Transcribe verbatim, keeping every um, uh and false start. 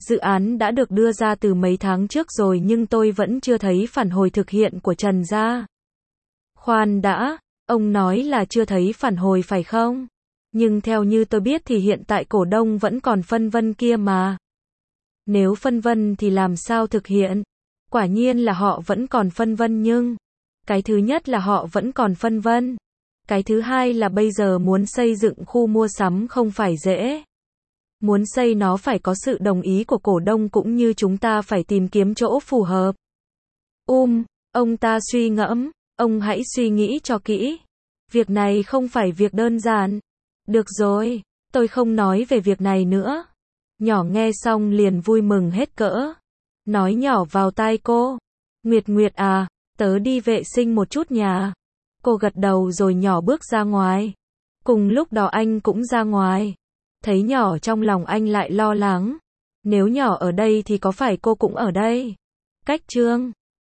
Dự án đã được đưa ra từ mấy tháng trước rồi nhưng tôi vẫn chưa thấy phản hồi thực hiện của Trần gia. Khoan đã, ông nói là chưa thấy phản hồi phải không? Nhưng theo như tôi biết thì hiện tại cổ đông vẫn còn phân vân kia mà. Nếu phân vân thì làm sao thực hiện? Quả nhiên là họ vẫn còn phân vân nhưng cái thứ nhất là họ vẫn còn phân vân. Cái thứ hai là bây giờ muốn xây dựng khu mua sắm không phải dễ. Muốn xây nó phải có sự đồng ý của cổ đông cũng như chúng ta phải tìm kiếm chỗ phù hợp. Um, ông ta suy ngẫm, ông hãy suy nghĩ cho kỹ. Việc này không phải việc đơn giản. Được rồi, tôi không nói về việc này nữa. Nhỏ nghe xong liền vui mừng hết cỡ. Nói nhỏ vào tai cô. Nguyệt Nguyệt à, tớ đi vệ sinh một chút nhà. Cô gật đầu rồi nhỏ bước ra ngoài. Cùng lúc đó anh cũng ra ngoài. Thấy nhỏ trong lòng anh lại lo lắng. Nếu nhỏ ở đây thì có phải cô cũng ở đây? Cách Trương